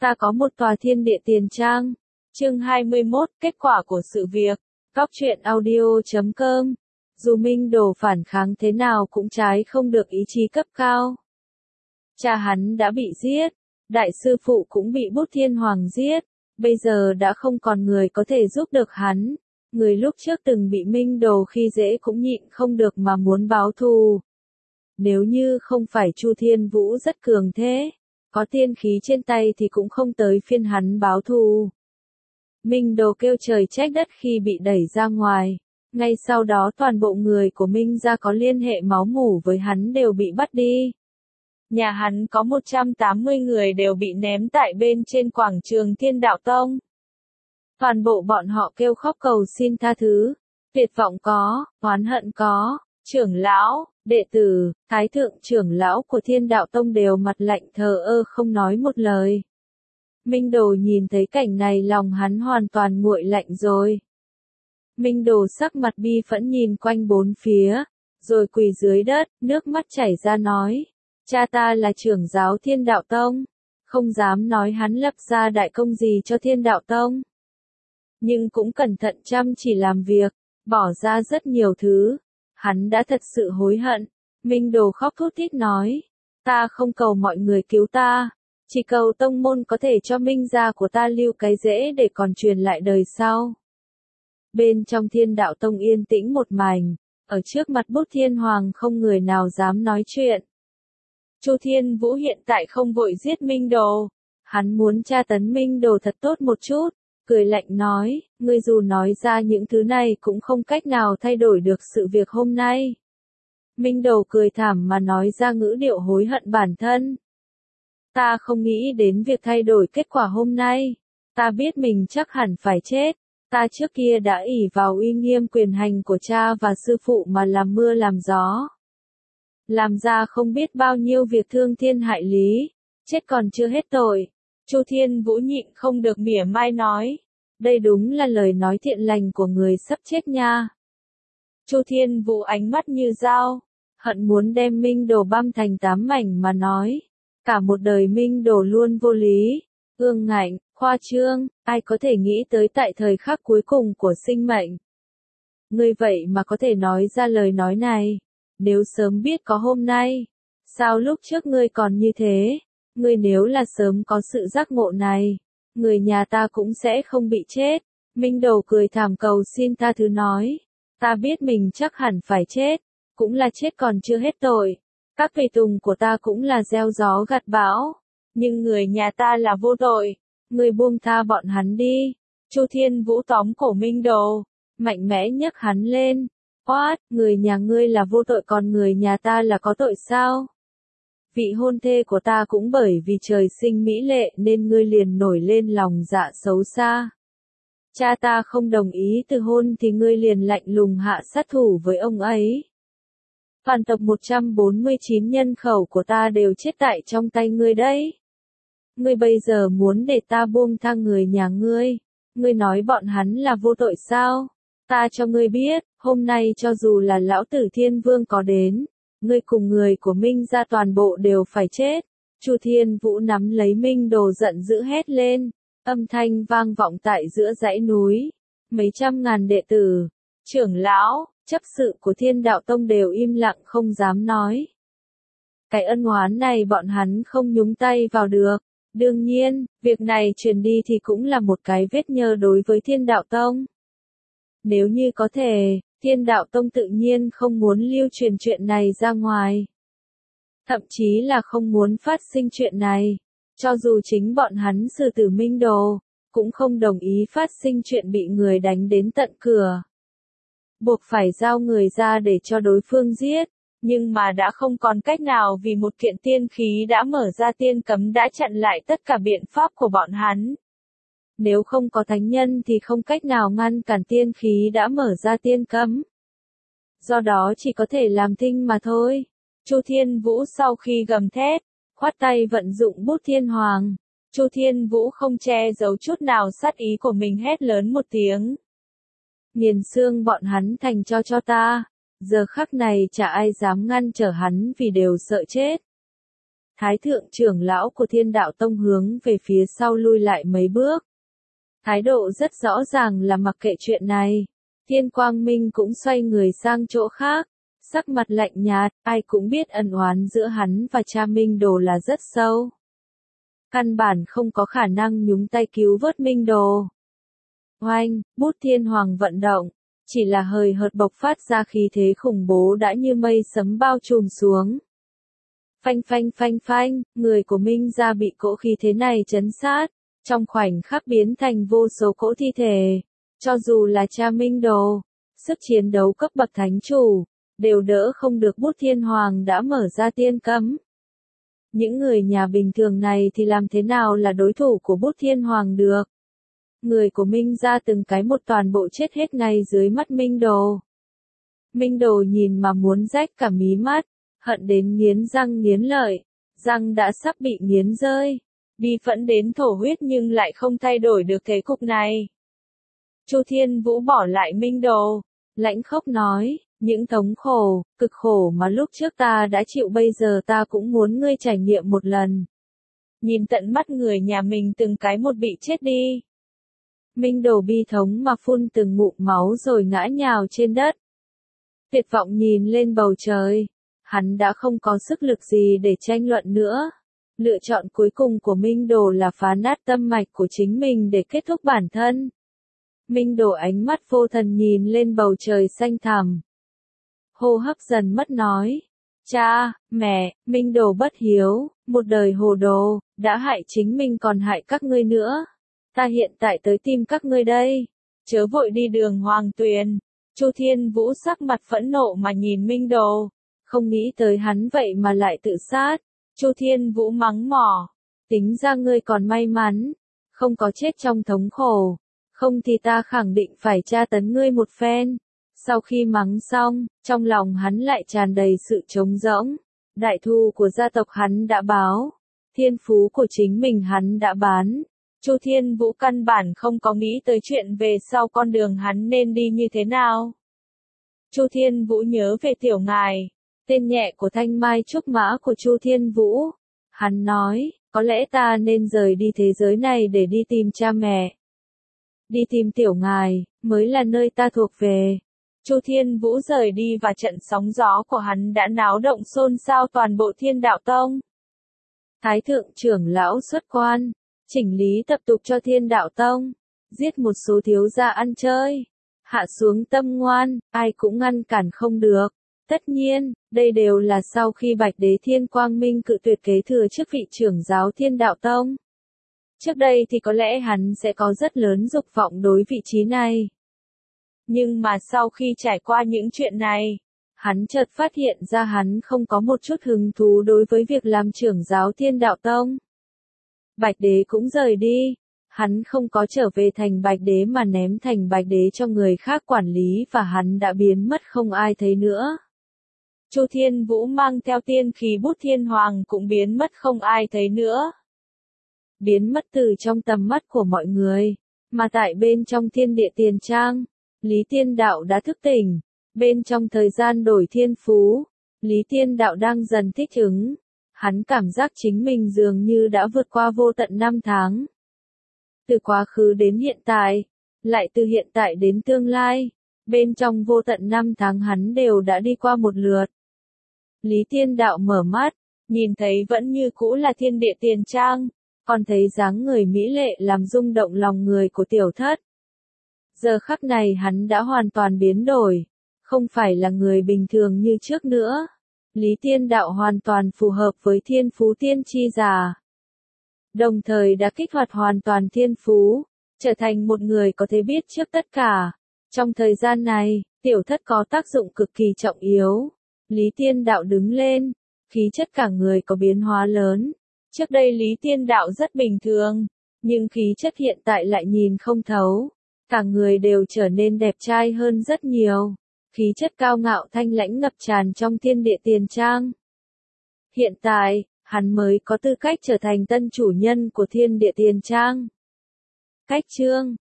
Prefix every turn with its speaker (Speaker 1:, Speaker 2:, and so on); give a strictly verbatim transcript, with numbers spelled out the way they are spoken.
Speaker 1: Ta có một tòa thiên địa tiền trang. Chương hai mươi mốt, kết quả của sự việc. Góc truyện audio chấm com. Dù Minh Đồ phản kháng thế nào cũng trái không được ý chí cấp cao. Cha hắn đã bị giết, đại sư phụ cũng bị Bút Thiên Hoàng giết, bây giờ đã không còn người có thể giúp được hắn. Người lúc trước từng bị Minh Đồ khi dễ cũng nhịn không được mà muốn báo thù. Nếu như không phải Chu Thiên Vũ rất cường thế, có tiên khí trên tay thì cũng không tới phiên hắn báo thù. Minh Đồ kêu trời trách đất khi bị đẩy ra ngoài. Ngay sau đó toàn bộ người của Minh gia có liên hệ máu mủ với hắn đều bị bắt đi. Nhà hắn có một trăm tám mươi người đều bị ném tại bên trên quảng trường Thiên Đạo Tông. Toàn bộ bọn họ kêu khóc cầu xin tha thứ. Tuyệt vọng có, oán hận có, trưởng lão, đệ tử, thái thượng trưởng lão của Thiên Đạo Tông đều mặt lạnh thờ ơ không nói một lời. Minh Đồ nhìn thấy cảnh này lòng hắn hoàn toàn nguội lạnh rồi. Minh Đồ sắc mặt bi phẫn nhìn quanh bốn phía, rồi quỳ dưới đất, nước mắt chảy ra nói, cha ta là trưởng giáo Thiên Đạo Tông, không dám nói hắn lập ra đại công gì cho Thiên Đạo Tông. Nhưng cũng cẩn thận chăm chỉ làm việc, bỏ ra rất nhiều thứ, hắn đã thật sự hối hận. Minh Đồ khóc thút thít nói, ta không cầu mọi người cứu ta, chỉ cầu tông môn có thể cho Minh gia của ta lưu cái rễ để còn truyền lại đời sau. Bên trong Thiên Đạo Tông yên tĩnh một mảnh, ở trước mặt Bút Thiên Hoàng không người nào dám nói chuyện. Chu Thiên Vũ hiện tại không vội giết Minh Đồ, hắn muốn tra tấn Minh Đồ thật tốt một chút, cười lạnh nói, ngươi dù nói ra những thứ này cũng không cách nào thay đổi được sự việc hôm nay. Minh Đồ cười thảm mà nói ra ngữ điệu hối hận bản thân. Ta không nghĩ đến việc thay đổi kết quả hôm nay, ta biết mình chắc hẳn phải chết. Ta trước kia đã ỷ vào uy nghiêm quyền hành của cha và sư phụ mà làm mưa làm gió. Làm ra không biết bao nhiêu việc thương thiên hại lý, chết còn chưa hết tội. Chu Thiên Vũ nhịn không được mỉa mai nói, đây đúng là lời nói thiện lành của người sắp chết nha. Chu Thiên Vũ ánh mắt như dao, hận muốn đem Minh Đồ băm thành tám mảnh mà nói, cả một đời Minh Đồ luôn vô lý, ương ngạnh, khoa trương, ai có thể nghĩ tới tại thời khắc cuối cùng của sinh mệnh. Ngươi vậy mà có thể nói ra lời nói này, nếu sớm biết có hôm nay, sao lúc trước ngươi còn như thế, ngươi nếu là sớm có sự giác ngộ này, người nhà ta cũng sẽ không bị chết. Minh Đồ cười thảm cầu xin tha thứ nói, ta biết mình chắc hẳn phải chết, cũng là chết còn chưa hết tội, các tùy tùng của ta cũng là gieo gió gặt bão, nhưng người nhà ta là vô tội. Ngươi buông tha bọn hắn đi. Chu Thiên Vũ tóm cổ Minh Đồ, mạnh mẽ nhấc hắn lên. Oát, người nhà ngươi là vô tội còn người nhà ta là có tội sao? Vị hôn thê của ta cũng bởi vì trời sinh mỹ lệ nên ngươi liền nổi lên lòng dạ xấu xa. Cha ta không đồng ý từ hôn thì ngươi liền lạnh lùng hạ sát thủ với ông ấy. Toàn tộc một trăm bốn mươi chín nhân khẩu của ta đều chết tại trong tay ngươi đấy. Ngươi bây giờ muốn để ta buông tha người nhà ngươi, ngươi nói bọn hắn là vô tội sao? Ta cho ngươi biết, hôm nay cho dù là lão tử Thiên Vương có đến, ngươi cùng người của Minh gia toàn bộ đều phải chết. Chu Thiên Vũ nắm lấy Minh Đồ giận dữ hét lên, âm thanh vang vọng tại giữa dãy núi, mấy trăm ngàn đệ tử, trưởng lão, chấp sự của Thiên Đạo Tông đều im lặng không dám nói. Cái ân oán này bọn hắn không nhúng tay vào được. Đương nhiên, việc này truyền đi thì cũng là một cái vết nhơ đối với Thiên Đạo Tông. Nếu như có thể, Thiên Đạo Tông tự nhiên không muốn lưu truyền chuyện này ra ngoài. Thậm chí là không muốn phát sinh chuyện này. Cho dù chính bọn hắn xử tử Minh Đồ, cũng không đồng ý phát sinh chuyện bị người đánh đến tận cửa. Buộc phải giao người ra để cho đối phương giết. Nhưng mà đã không còn cách nào vì một kiện tiên khí đã mở ra tiên cấm đã chặn lại tất cả biện pháp của bọn hắn. Nếu không có thánh nhân thì không cách nào ngăn cản tiên khí đã mở ra tiên cấm. Do đó chỉ có thể làm thinh mà thôi. Chu Thiên Vũ sau khi gầm thét, khoát tay vận dụng Bút Thiên Hoàng. Chu Thiên Vũ không che giấu chút nào sát ý của mình hét lớn một tiếng. Nghiền xương bọn hắn thành cho cho ta. Giờ khắc này chả ai dám ngăn trở hắn vì đều sợ chết. Thái thượng trưởng lão của Thiên Đạo Tông hướng về phía sau lui lại mấy bước. Thái độ rất rõ ràng là mặc kệ chuyện này. Thiên Quang Minh cũng xoay người sang chỗ khác. Sắc mặt lạnh nhạt, ai cũng biết ân oán giữa hắn và cha Minh Đồ là rất sâu. Căn bản không có khả năng nhúng tay cứu vớt Minh Đồ. Oanh, bút thiên hoàng vận động, chỉ là hời hợt bộc phát ra khí thế khủng bố đã như mây sấm bao trùm xuống. Phanh phanh phanh phanh, người của Minh gia bị cỗ khí thế này chấn sát, trong khoảnh khắc biến thành vô số cỗ thi thể. Cho dù là cha Minh Đồ, sức chiến đấu cấp bậc thánh chủ, đều đỡ không được bút thiên hoàng đã mở ra tiên cấm. Những người nhà bình thường này thì làm thế nào là đối thủ của bút thiên hoàng được? Người của Minh gia từng cái một toàn bộ chết hết ngay dưới mắt Minh Đồ. Minh Đồ nhìn mà muốn rách cả mí mắt, hận đến nghiến răng nghiến lợi, răng đã sắp bị nghiến rơi, bi phẫn đến thổ huyết nhưng lại không thay đổi được thế cục này. Chu Thiên Vũ bỏ lại Minh Đồ, lãnh khốc nói, những thống khổ, cực khổ mà lúc trước ta đã chịu bây giờ ta cũng muốn ngươi trải nghiệm một lần. Nhìn tận mắt người nhà mình từng cái một bị chết đi. Minh Đồ bi thống mà phun từng ngụm máu rồi ngã nhào trên đất. Tuyệt vọng nhìn lên bầu trời, hắn đã không có sức lực gì để tranh luận nữa. Lựa chọn cuối cùng của Minh Đồ là phá nát tâm mạch của chính mình để kết thúc bản thân. Minh Đồ ánh mắt vô thần nhìn lên bầu trời xanh thẳm. Hô hấp dần mất nói. Cha, mẹ, Minh Đồ bất hiếu, một đời hồ đồ, đã hại chính mình còn hại các ngươi nữa. Ta hiện tại tới tìm các ngươi đây. Chớ vội đi đường hoàng tuyền. Chu Thiên Vũ sắc mặt phẫn nộ mà nhìn Minh Đồ. Không nghĩ tới hắn vậy mà lại tự sát. Chu Thiên Vũ mắng mỏ. Tính ra ngươi còn may mắn. Không có chết trong thống khổ. Không thì ta khẳng định phải tra tấn ngươi một phen. Sau khi mắng xong, trong lòng hắn lại tràn đầy sự trống rỗng. Đại thù của gia tộc hắn đã báo. Thiên phú của chính mình hắn đã bán. Chu Thiên Vũ căn bản không có nghĩ tới chuyện về sau con đường hắn nên đi như thế nào. Chu Thiên Vũ nhớ về tiểu ngài, tên nhẹ của thanh mai trúc mã của Chu Thiên Vũ. Hắn nói, có lẽ ta nên rời đi thế giới này để đi tìm cha mẹ. Đi tìm tiểu ngài, mới là nơi ta thuộc về. Chu Thiên Vũ rời đi và trận sóng gió của hắn đã náo động xôn xao toàn bộ Thiên Đạo Tông. Thái thượng trưởng lão xuất quan, chỉnh lý tập tục cho Thiên Đạo Tông, giết một số thiếu gia ăn chơi, hạ xuống tâm ngoan, ai cũng ngăn cản không được. Tất nhiên, đây đều là sau khi Bạch Đế Thiên Quang Minh cự tuyệt kế thừa chức vị trưởng giáo Thiên Đạo Tông. Trước đây thì có lẽ hắn sẽ có rất lớn dục vọng đối vị trí này. Nhưng mà sau khi trải qua những chuyện này, hắn chợt phát hiện ra hắn không có một chút hứng thú đối với việc làm trưởng giáo Thiên Đạo Tông. Bạch Đế cũng rời đi, hắn không có trở về thành Bạch Đế mà ném thành Bạch Đế cho người khác quản lý và hắn đã biến mất không ai thấy nữa. Chu Thiên Vũ mang theo tiên khí bút thiên hoàng cũng biến mất không ai thấy nữa. Biến mất từ trong tầm mắt của mọi người, mà tại bên trong thiên địa tiền trang, Lý Tiên Đạo đã thức tỉnh. Bên trong thời gian đổi thiên phú, Lý Tiên Đạo đang dần thích ứng. Hắn cảm giác chính mình dường như đã vượt qua vô tận năm tháng. Từ quá khứ đến hiện tại, lại từ hiện tại đến tương lai, bên trong vô tận năm tháng hắn đều đã đi qua một lượt. Lý Tiên Đạo mở mắt, nhìn thấy vẫn như cũ là thiên địa tiền trang, còn thấy dáng người mỹ lệ làm rung động lòng người của tiểu thất. Giờ khắc này hắn đã hoàn toàn biến đổi, không phải là người bình thường như trước nữa. Lý Tiên Đạo hoàn toàn phù hợp với thiên phú tiên chi giả. Đồng thời đã kích hoạt hoàn toàn thiên phú, trở thành một người có thể biết trước tất cả. Trong thời gian này, tiểu thất có tác dụng cực kỳ trọng yếu. Lý Tiên Đạo đứng lên, khí chất cả người có biến hóa lớn. Trước đây Lý Tiên Đạo rất bình thường, nhưng khí chất hiện tại lại nhìn không thấu. Cả người đều trở nên đẹp trai hơn rất nhiều. Khí chất cao ngạo thanh lãnh ngập tràn trong thiên địa tiền trang. Hiện tại, hắn mới có tư cách trở thành tân chủ nhân của thiên địa tiền trang. Cách chương